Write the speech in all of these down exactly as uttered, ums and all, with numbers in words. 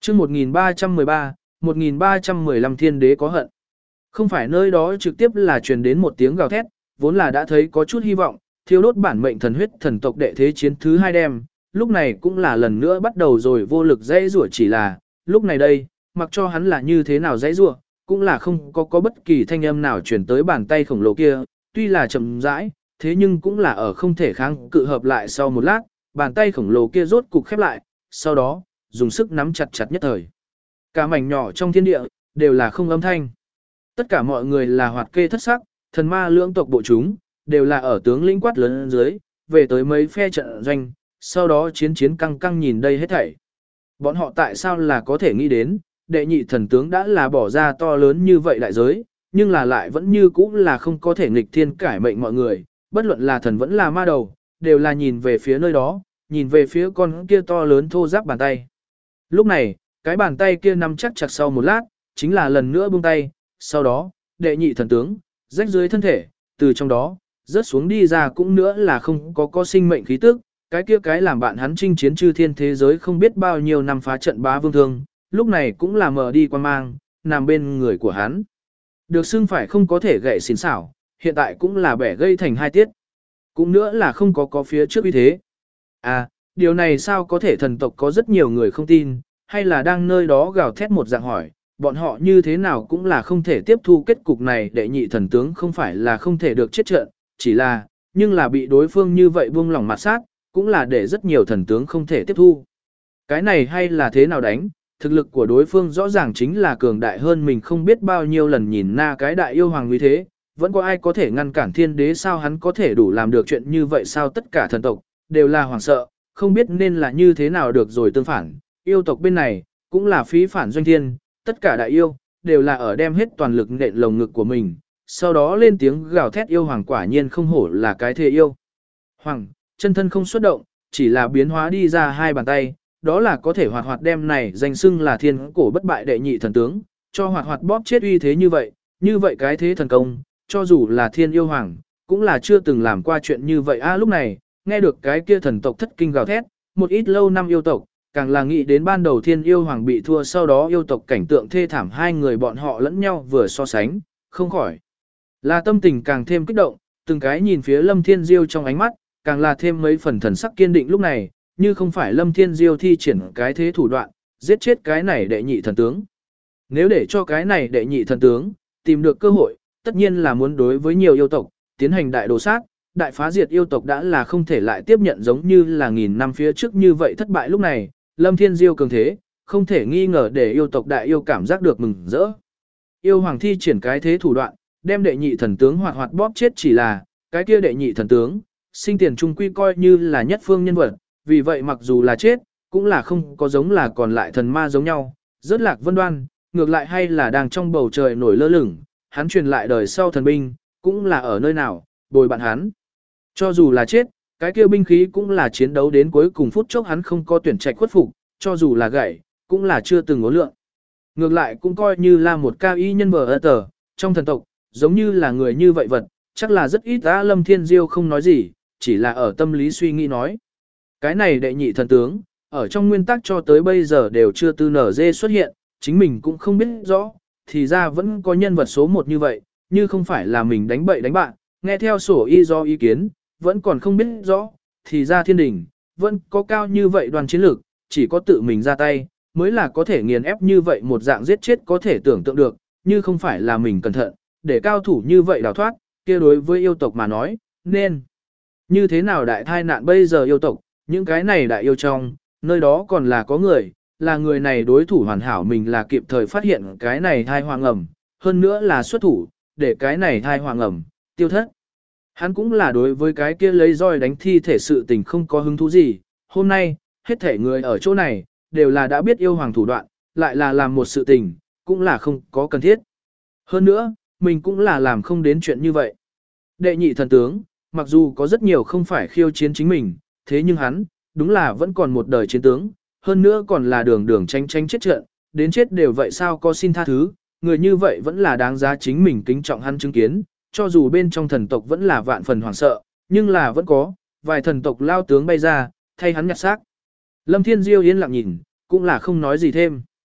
chương một nghìn ba trăm mười ba, một nghìn ba trăm mười lăm thiên đế có hận. Không phải nơi đó trực tiếp là truyền đến một tiếng gào thét, vốn là đã thấy có chút hy vọng, thiêu đốt bản mệnh thần huyết thần tộc đệ thế chiến thứ hai đem, lúc này cũng là lần nữa bắt đầu rồi vô lực dãy rủa, chỉ là, lúc này đây, mặc cho hắn là như thế nào dãy rủa, cũng là không có có bất kỳ thanh âm nào truyền tới bàn tay khổng lồ kia, tuy là chậm rãi, thế nhưng cũng là ở không thể kháng cự hợp lại sau một lát, bàn tay khổng lồ kia rốt cục khép lại, sau đó, dùng sức nắm chặt chặt nhất thời. Cả mảnh nhỏ trong thiên địa, đều là không âm thanh. Tất cả mọi người là hoạt kê thất sắc, thần ma lưỡng tộc bộ chúng, đều là ở tướng lĩnh quát lớn dưới, về tới mấy phe trận doanh, sau đó chiến chiến căng căng nhìn đây hết thảy. Bọn họ tại sao là có thể nghĩ đến, đệ nhị thần tướng đã là bỏ ra to lớn như vậy đại giới, nhưng là lại vẫn như cũ là không có thể nghịch thiên cải mệnh mọi người, bất luận là thần vẫn là ma đầu, đều là nhìn về phía nơi đó, nhìn về phía con kia to lớn thô ráp bàn tay. Lúc này, cái bàn tay kia nắm chắc chặt sau một lát, chính là lần nữa buông tay, sau đó, đệ nhị thần tướng, rách dưới thân thể, từ trong đó, rớt xuống đi ra cũng nữa là không có có sinh mệnh khí tức, cái kia cái làm bạn hắn chinh chiến chư thiên thế giới không biết bao nhiêu năm phá trận bá vương thương, lúc này cũng là mở đi quan mang, nằm bên người của hắn. Được xưng phải không có thể gậy xỉn xảo, hiện tại cũng là bẻ gây thành hai tiết. Cũng nữa là không có có phía trước uy thế. À, điều này sao có thể, thần tộc có rất nhiều người không tin, hay là đang nơi đó gào thét một dạng hỏi, bọn họ như thế nào cũng là không thể tiếp thu kết cục này, đệ nhị thần tướng không phải là không thể được chết trận, chỉ là, nhưng là bị đối phương như vậy buông lỏng mặt sát, cũng là để rất nhiều thần tướng không thể tiếp thu. Cái này hay là thế nào đánh, thực lực của đối phương rõ ràng chính là cường đại hơn mình không biết bao nhiêu lần, nhìn na cái đại yêu hoàng như thế, vẫn có ai có thể ngăn cản thiên đế sao, hắn có thể đủ làm được chuyện như vậy sao, tất cả thần tộc, đều là hoảng sợ, không biết nên là như thế nào được rồi. Tương phản, yêu tộc bên này, cũng là phí phản doanh thiên, tất cả đại yêu, đều là ở đem hết toàn lực nện lồng ngực của mình, sau đó lên tiếng gào thét. Yêu hoàng quả nhiên không hổ là cái thế yêu hoàng, chân thân không xuất động, chỉ là biến hóa đi ra hai bàn tay, đó là có thể hoạt hoạt đem này danh xưng là thiên cổ bất bại đệ nhị thần tướng, cho hoạt hoạt bóp chết uy thế như vậy, như vậy cái thế thần công, cho dù là thiên yêu hoàng, cũng là chưa từng làm qua chuyện như vậy. A lúc này, nghe được cái kia thần tộc thất kinh gào thét, một ít lâu năm yêu tộc, càng là nghĩ đến ban đầu thiên yêu hoàng bị thua, sau đó yêu tộc cảnh tượng thê thảm, hai người bọn họ lẫn nhau vừa so sánh, không khỏi là tâm tình càng thêm kích động, từng cái nhìn phía Lâm Thiên Diêu trong ánh mắt, càng là thêm mấy phần thần sắc kiên định. Lúc này, như không phải Lâm Thiên Diêu thi triển cái thế thủ đoạn, giết chết cái này đệ nhị thần tướng. Nếu để cho cái này đệ nhị thần tướng tìm được cơ hội, tất nhiên là muốn đối với nhiều yêu tộc tiến hành đại đồ sát, đại phá diệt yêu tộc, đã là không thể lại tiếp nhận giống như là nghìn năm phía trước như vậy thất bại. Lúc này, Lâm Thiên Diêu cường thế, không thể nghi ngờ để yêu tộc đại yêu cảm giác được mừng rỡ. Yêu hoàng thi triển cái thế thủ đoạn, đem đệ nhị thần tướng hoạt hoạt bóp chết, chỉ là cái kia đệ nhị thần tướng, sinh tiền trung quy coi như là nhất phương nhân vật, vì vậy mặc dù là chết, cũng là không có giống là còn lại thần ma giống nhau, rất lạc vân đoan, ngược lại hay là đang trong bầu trời nổi lơ lửng, hắn truyền lại đời sau thần binh, cũng là ở nơi nào, bồi bạn hắn. Cho dù là chết, cái kia binh khí cũng là chiến đấu đến cuối cùng phút chốc, hắn không có tuyển trạch khuất phục, cho dù là gãy, cũng là chưa từng ngố lượng. Ngược lại cũng coi như là một cao y nhân vờ ơ tờ, trong thần tộc, giống như là người như vậy vật, chắc là rất ít. Á Lâm Thiên Diêu không nói gì, chỉ là ở tâm lý suy nghĩ nói. Cái này đệ nhị thần tướng, ở trong nguyên tắc cho tới bây giờ đều chưa từ nở dê xuất hiện, chính mình cũng không biết rõ, thì ra vẫn có nhân vật số một như vậy, như không phải là mình đánh bậy đánh bạn, nghe theo sổ y do ý kiến, vẫn còn không biết rõ, thì ra thiên đình, vẫn có cao như vậy đoàn chiến lược, chỉ có tự mình ra tay, mới là có thể nghiền ép như vậy một dạng giết chết, có thể tưởng tượng được, như không phải là mình cẩn thận, để cao thủ như vậy đào thoát, kia đối với yêu tộc mà nói, nên như thế nào đại thai nạn bây giờ yêu tộc, những cái này đại yêu trong, nơi đó còn là có người, là người này đối thủ hoàn hảo, mình là kịp thời phát hiện cái này thai hoàng ẩm, hơn nữa là xuất thủ, để cái này thai hoàng ẩm, tiêu thất. Hắn cũng là đối với cái kia lấy roi đánh thi thể sự tình không có hứng thú gì, hôm nay, hết thể người ở chỗ này, đều là đã biết yêu hoàng thủ đoạn, lại là làm một sự tình, cũng là không có cần thiết. Hơn nữa, mình cũng là làm không đến chuyện như vậy. Đệ nhị thần tướng, mặc dù có rất nhiều không phải khiêu chiến chính mình, thế nhưng hắn, đúng là vẫn còn một đời chiến tướng, hơn nữa còn là đường đường tranh tranh chết trận, đến chết đều vậy sao có xin tha thứ, người như vậy vẫn là đáng giá chính mình kính trọng hắn chứng kiến, cho dù bên trong thần tộc vẫn là vạn phần hoảng sợ, nhưng là vẫn có, vài thần tộc lao tướng bay ra, thay hắn nhặt xác. Lâm Thiên Diêu yên lặng nhìn, cũng là không nói gì thêm.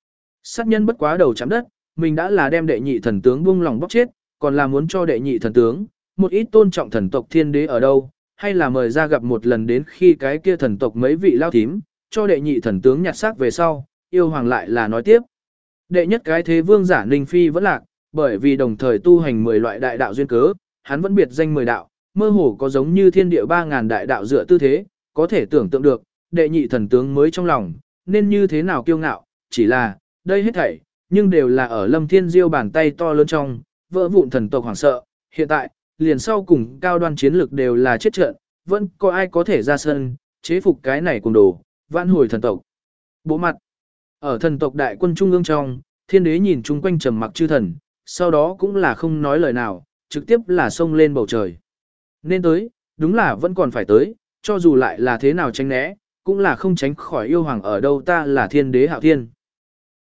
Sát nhân bất quá đầu chạm đất, mình đã là đem đệ nhị thần tướng buông lòng bóc chết, còn là muốn cho đệ nhị thần tướng, một ít tôn trọng thần tộc thiên đế ở đâu, hay là mời ra gặp một lần đến khi cái kia thần tộc mấy vị lao thím, cho đệ nhị thần tướng nhặt xác về sau, yêu hoàng lại là nói tiếp. Đệ nhất cái thế vương giả Ninh Phi vẫn lạc, bởi vì đồng thời tu hành mười loại đại đạo duyên cớ, hắn vẫn biệt danh mười đạo, mơ hồ có giống như thiên địa ba ngàn đại đạo dựa tư thế, có thể tưởng tượng được, đệ nhị thần tướng mới trong lòng, nên như thế nào kiêu ngạo, chỉ là, đây hết thảy, nhưng đều là ở Lâm Thiên Diêu bàn tay to lớn trong, vỡ vụn thần tộc hoảng sợ, hiện tại, liền sau cùng cao đoan chiến lực đều là chết trận, vẫn có ai có thể ra sân, chế phục cái này cùng đồ, vãn hồi thần tộc. Bộ mặt, ở thần tộc đại quân trung ương trong, thiên đế nhìn chung quanh trầm mặc chư thần, sau đó cũng là không nói lời nào, trực tiếp là xông lên bầu trời. Nên tới, đúng là vẫn còn phải tới, cho dù lại là thế nào tránh né, cũng là không tránh khỏi yêu hoàng ở đâu ta là thiên đế hạo thiên.